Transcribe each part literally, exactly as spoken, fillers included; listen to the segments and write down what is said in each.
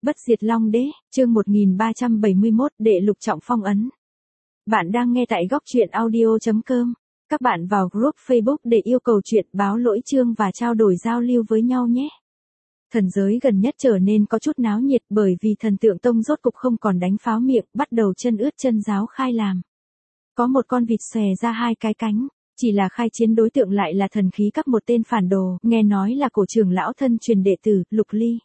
Bất diệt Long Đế, chương một nghìn ba trăm bảy mươi mốt, đệ lục trọng phong ấn. Bạn đang nghe tại góc truyện audio chấm com. Các bạn vào group Facebook để yêu cầu chuyện, báo lỗi chương và trao đổi giao lưu với nhau nhé. Thần giới gần nhất trở nên có chút náo nhiệt bởi vì thần tượng tông rốt cục không còn đánh pháo miệng, bắt đầu chân ướt chân ráo khai làm. Có một con vịt xòe ra hai cái cánh, chỉ là khai chiến đối tượng lại là thần khí cấp một tên phản đồ, nghe nói là cổ trưởng lão thân truyền đệ tử, Lục Ly.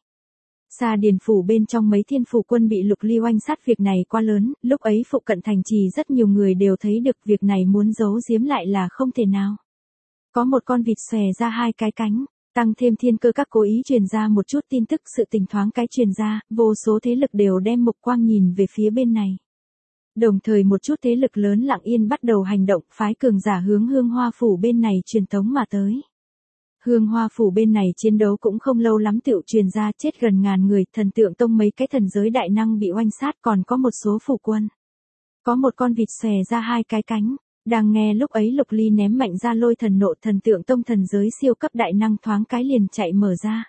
Sa Điền phủ bên trong mấy thiên phủ quân bị Lục Ly oanh sát, việc này quá lớn, lúc ấy phụ cận thành trì rất nhiều người đều thấy được, việc này muốn giấu giếm lại là không thể nào. Có một con vịt xòe ra hai cái cánh, tăng thêm thiên cơ các cố ý truyền ra một chút tin tức, sự tình thoáng cái truyền ra, vô số thế lực đều đem mục quang nhìn về phía bên này. Đồng thời một chút thế lực lớn lặng yên bắt đầu hành động, phái cường giả hướng Hương Hoa phủ bên này truyền tống mà tới. Hương Hoa phủ bên này chiến đấu cũng không lâu lắm tựu truyền ra, chết gần ngàn người, thần tượng tông mấy cái thần giới đại năng bị oanh sát, còn có một số phủ quân. Có một con vịt xòe ra hai cái cánh, đang nghe lúc ấy Lục Ly ném mạnh ra lôi thần nộ, thần tượng tông thần giới siêu cấp đại năng thoáng cái liền chạy mở ra.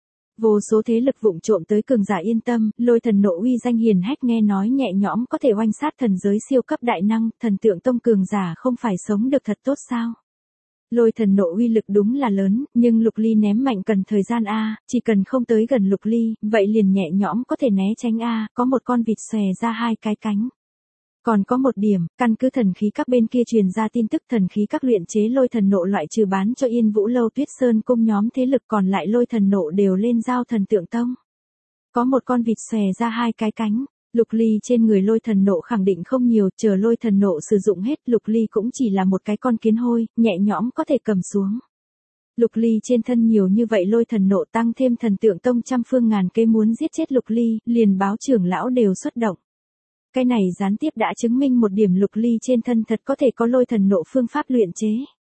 Vô số thế lực vụng trộm tới, cường giả yên tâm, lôi thần nộ uy danh hiền hách, nghe nói nhẹ nhõm có thể oanh sát thần giới siêu cấp đại năng, thần tượng tông cường giả không phải sống được thật tốt sao? Lôi thần nộ uy lực đúng là lớn, nhưng Lục Ly ném mạnh cần thời gian a, chỉ cần không tới gần Lục Ly, vậy liền nhẹ nhõm có thể né tránh a, có một con vịt xòe ra hai cái cánh. Còn có một điểm, căn cứ thần khí các bên kia truyền ra tin tức, thần khí các luyện chế lôi thần nộ loại trừ bán cho Yên Vũ Lâu, Tuyết Sơn cung nhóm thế lực, còn lại lôi thần nộ đều lên giao thần tượng tông. Có một con vịt xòe ra hai cái cánh, Lục Ly trên người lôi thần nộ khẳng định không nhiều, chờ lôi thần nộ sử dụng hết, Lục Ly cũng chỉ là một cái con kiến hôi, nhẹ nhõm có thể cầm xuống. Lục Ly trên thân nhiều như vậy lôi thần nộ, tăng thêm thần tượng tông trăm phương ngàn kế muốn giết chết Lục Ly, liền báo trưởng lão đều xuất động. Cái này gián tiếp đã chứng minh một điểm, Lục Ly trên thân thật có thể có lôi thần nộ phương pháp luyện chế.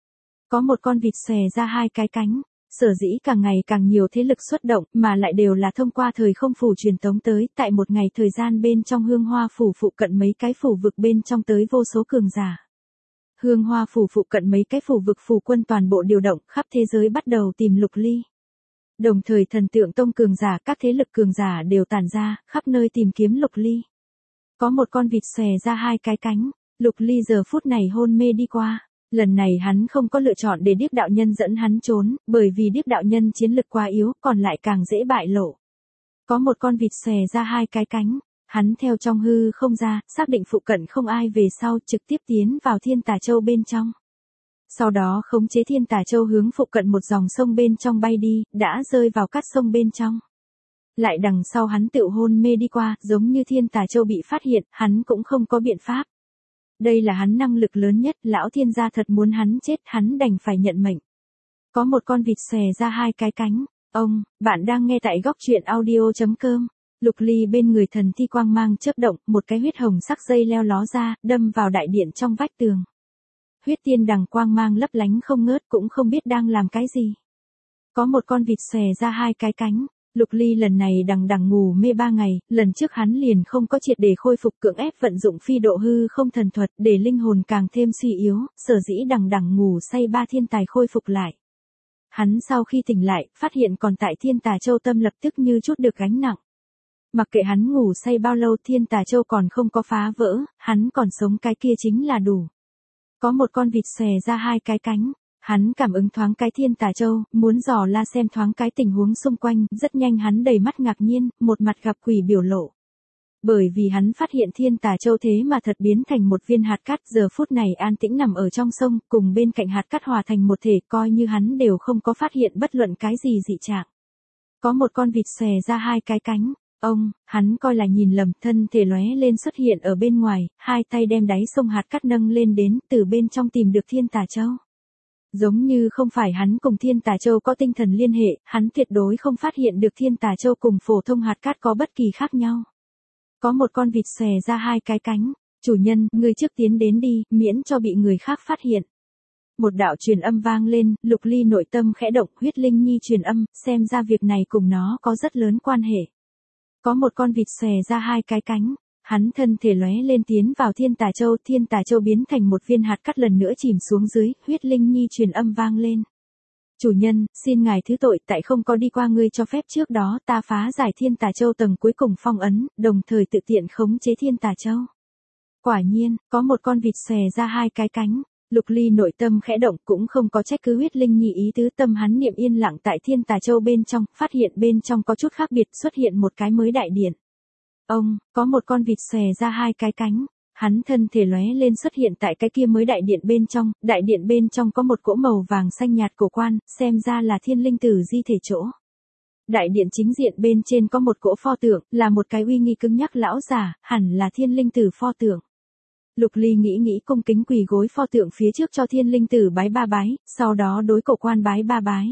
Có một con vịt xòe ra hai cái cánh, sở dĩ càng ngày càng nhiều thế lực xuất động, mà lại đều là thông qua thời không phủ truyền tống tới, tại một ngày thời gian bên trong Hương Hoa phủ phụ cận mấy cái phủ vực bên trong tới vô số cường giả. Hương Hoa phủ phụ cận mấy cái phủ vực phủ quân toàn bộ điều động, khắp thế giới bắt đầu tìm Lục Ly. Đồng thời thần tượng tông cường giả, các thế lực cường giả đều tản ra, khắp nơi tìm kiếm Lục Ly. Có một con vịt xòe ra hai cái cánh, Lục Ly giờ phút này hôn mê đi qua. Lần này hắn không có lựa chọn để Điếc đạo nhân dẫn hắn trốn, bởi vì Điếc đạo nhân chiến lực quá yếu, còn lại càng dễ bại lộ. Có một con vịt xòe ra hai cái cánh, hắn theo trong hư không ra, xác định phụ cận không ai về sau, trực tiếp tiến vào Thiên Tà Châu bên trong. Sau đó khống chế Thiên Tà Châu hướng phụ cận một dòng sông bên trong bay đi, đã rơi vào cát sông bên trong. Lại đằng sau hắn tự hôn mê đi qua, giống như Thiên Tà Châu bị phát hiện, hắn cũng không có biện pháp. Đây là hắn năng lực lớn nhất, lão thiên gia thật muốn hắn chết, hắn đành phải nhận mệnh. Có một con vịt xòe ra hai cái cánh. Ông, bạn đang nghe tại góc truyện audio chấm com. Lục Ly bên người thần thi quang mang chớp động, một cái huyết hồng sắc dây leo ló ra, đâm vào đại điện trong vách tường. Huyết tiên đằng quang mang lấp lánh không ngớt, cũng không biết đang làm cái gì. Có một con vịt xòe ra hai cái cánh. Lục Ly lần này đằng đằng ngủ mê ba ngày, lần trước hắn liền không có triệt để khôi phục, cưỡng ép vận dụng phi độ hư không thần thuật để linh hồn càng thêm suy yếu, sở dĩ đằng đằng ngủ say ba thiên tài khôi phục lại. Hắn sau khi tỉnh lại, phát hiện còn tại Thiên Tà Châu, tâm lập tức như chút được gánh nặng. Mặc kệ hắn ngủ say bao lâu, Thiên Tà Châu còn không có phá vỡ, hắn còn sống cái kia chính là đủ. Có một con vịt xòe ra hai cái cánh. Hắn cảm ứng thoáng cái Thiên Tà Châu, muốn dò la xem thoáng cái tình huống xung quanh, rất nhanh hắn đầy mắt ngạc nhiên, một mặt gặp quỷ biểu lộ. Bởi vì hắn phát hiện Thiên Tà Châu thế mà thật biến thành một viên hạt cát, giờ phút này an tĩnh nằm ở trong sông, cùng bên cạnh hạt cát hòa thành một thể, coi như hắn đều không có phát hiện bất luận cái gì dị trạng. Có một con vịt xòe ra hai cái cánh. Ông, hắn coi là nhìn lầm, thân thể lóe lên xuất hiện ở bên ngoài, hai tay đem đáy sông hạt cát nâng lên đến, từ bên trong tìm được Thiên Tà Châu. Giống như không phải hắn cùng Thiên Tà Châu có tinh thần liên hệ, hắn tuyệt đối không phát hiện được Thiên Tà Châu cùng phổ thông hạt cát có bất kỳ khác nhau. Có một con vịt xòe ra hai cái cánh. Chủ nhân, ngươi trước tiến đến đi, miễn cho bị người khác phát hiện. Một đạo truyền âm vang lên, Lục Ly nội tâm khẽ động, huyết linh nhi truyền âm, xem ra việc này cùng nó có rất lớn quan hệ. Có một con vịt xòe ra hai cái cánh. Hắn thân thể lóe lên tiến vào Thiên Tà Châu, Thiên Tà Châu biến thành một viên hạt cát lần nữa chìm xuống dưới, huyết linh nhi truyền âm vang lên. Chủ nhân, xin ngài thứ tội, tại không có đi qua ngươi cho phép trước đó, ta phá giải Thiên Tà Châu tầng cuối cùng phong ấn, đồng thời tự tiện khống chế Thiên Tà Châu. Quả nhiên, có một con vịt xòe ra hai cái cánh. Lục Ly nội tâm khẽ động, cũng không có trách cứ huyết linh nhi ý tứ, tâm hắn niệm yên lặng tại Thiên Tà Châu bên trong, phát hiện bên trong có chút khác biệt, xuất hiện một cái mới đại điện. Ông, có một con vịt xòe ra hai cái cánh. Hắn thân thể lóe lên xuất hiện tại cái kia mới đại điện bên trong, đại điện bên trong có một cỗ màu vàng xanh nhạt cổ quan, xem ra là thiên linh tử di thể chỗ. Đại điện chính diện bên trên có một cỗ pho tượng, là một cái uy nghi cứng nhắc lão giả, hẳn là thiên linh tử pho tượng. Lục Ly nghĩ nghĩ cung kính quỳ gối pho tượng phía trước cho thiên linh tử bái ba bái, sau đó đối cổ quan bái ba bái.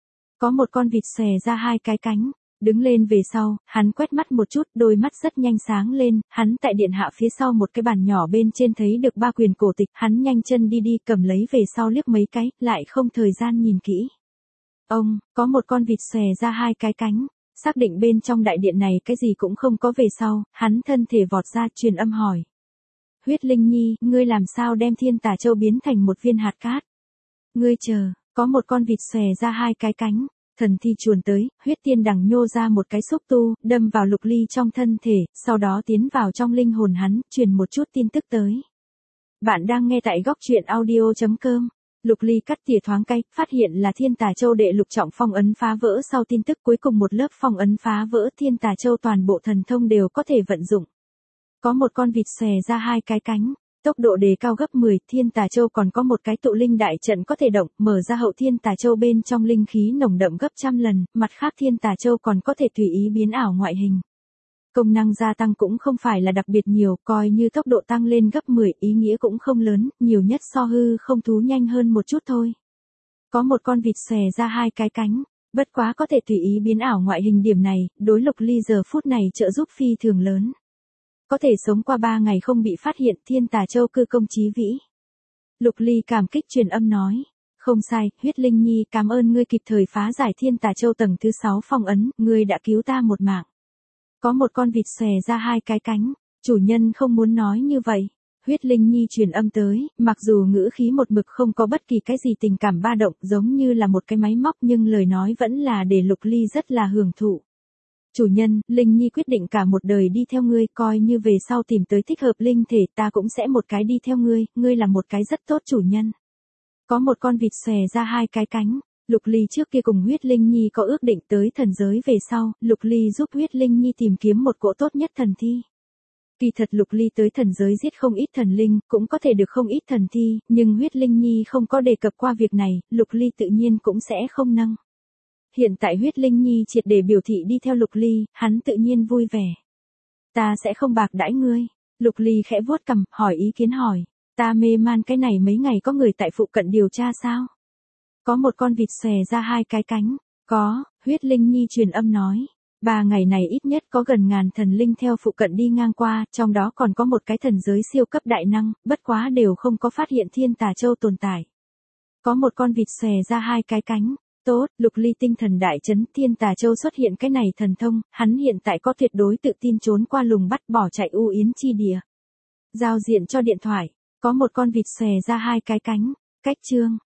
Có một con vịt xòe ra hai cái cánh. Đứng lên về sau, hắn quét mắt một chút, đôi mắt rất nhanh sáng lên, hắn tại điện hạ phía sau một cái bàn nhỏ bên trên thấy được ba quyền cổ tịch, hắn nhanh chân đi đi cầm lấy về sau liếc mấy cái, lại không thời gian nhìn kỹ. Ông, có một con vịt xòe ra hai cái cánh, xác định bên trong đại điện này cái gì cũng không có về sau, hắn thân thể vọt ra truyền âm hỏi. Huyết Linh Nhi, ngươi làm sao đem Thiên Tà Châu biến thành một viên hạt cát? Ngươi chờ, có một con vịt xòe ra hai cái cánh. Thần thi chuồn tới, huyết tiên đằng nhô ra một cái xúc tu, đâm vào Lục Ly trong thân thể, sau đó tiến vào trong linh hồn hắn, truyền một chút tin tức tới. Bạn đang nghe tại góc truyện audio chấm com. Lục Ly cắt tỉa thoáng cái, phát hiện là Thiên Tà Châu đệ lục trọng phong ấn phá vỡ, sau tin tức cuối cùng một lớp phong ấn phá vỡ, Thiên Tà Châu toàn bộ thần thông đều có thể vận dụng. Có một con vịt xòe ra hai cái cánh. Tốc độ đề cao gấp mười, Thiên Tà Châu còn có một cái tụ linh đại trận có thể động, mở ra hậu Thiên Tà Châu bên trong linh khí nồng đậm gấp trăm lần, mặt khác Thiên Tà Châu còn có thể tùy ý biến ảo ngoại hình. Công năng gia tăng cũng không phải là đặc biệt nhiều, coi như tốc độ tăng lên gấp mười, ý nghĩa cũng không lớn, nhiều nhất so hư không thú nhanh hơn một chút thôi. Có một con vịt xòe ra hai cái cánh, bất quá có thể tùy ý biến ảo ngoại hình, điểm này, đối Lục Ly giờ phút này trợ giúp phi thường lớn. Có thể sống qua ba ngày không bị phát hiện, Thiên Tà Châu cư công chí vĩ. Lục Ly cảm kích truyền âm nói. Không sai, huyết linh nhi, cảm ơn ngươi kịp thời phá giải Thiên Tà Châu tầng thứ sáu phong ấn, ngươi đã cứu ta một mạng. Có một con vịt xòe ra hai cái cánh, chủ nhân không muốn nói như vậy. Huyết linh nhi truyền âm tới, mặc dù ngữ khí một mực không có bất kỳ cái gì tình cảm ba động, giống như là một cái máy móc, nhưng lời nói vẫn là để Lục Ly rất là hưởng thụ. Chủ nhân, Linh Nhi quyết định cả một đời đi theo ngươi, coi như về sau tìm tới thích hợp linh thể, ta cũng sẽ một cái đi theo ngươi, ngươi là một cái rất tốt chủ nhân. Có một con vịt xòe ra hai cái cánh, Lục Ly trước kia cùng huyết Linh Nhi có ước định tới thần giới về sau, Lục Ly giúp huyết Linh Nhi tìm kiếm một cỗ tốt nhất thần thi. Kỳ thật Lục Ly tới thần giới giết không ít thần linh, cũng có thể được không ít thần thi, nhưng huyết Linh Nhi không có đề cập qua việc này, Lục Ly tự nhiên cũng sẽ không nâng. Hiện tại huyết Linh Nhi triệt để biểu thị đi theo Lục Ly, hắn tự nhiên vui vẻ. Ta sẽ không bạc đãi ngươi. Lục Ly khẽ vuốt cằm, hỏi ý kiến hỏi. Ta mê man cái này mấy ngày có người tại phụ cận điều tra sao? Có một con vịt xòe ra hai cái cánh. Có, huyết Linh Nhi truyền âm nói. Ba ngày này ít nhất có gần ngàn thần linh theo phụ cận đi ngang qua, trong đó còn có một cái thần giới siêu cấp đại năng, bất quá đều không có phát hiện Thiên Tà Châu tồn tại. Có một con vịt xòe ra hai cái cánh. Tốt, Lục Ly tinh thần đại chấn, Thiên Tà Châu xuất hiện cái này thần thông, hắn hiện tại có tuyệt đối tự tin trốn qua lùng bắt bỏ chạy u yến chi địa. Giao diện cho điện thoại, có một con vịt xòe ra hai cái cánh, cách chương,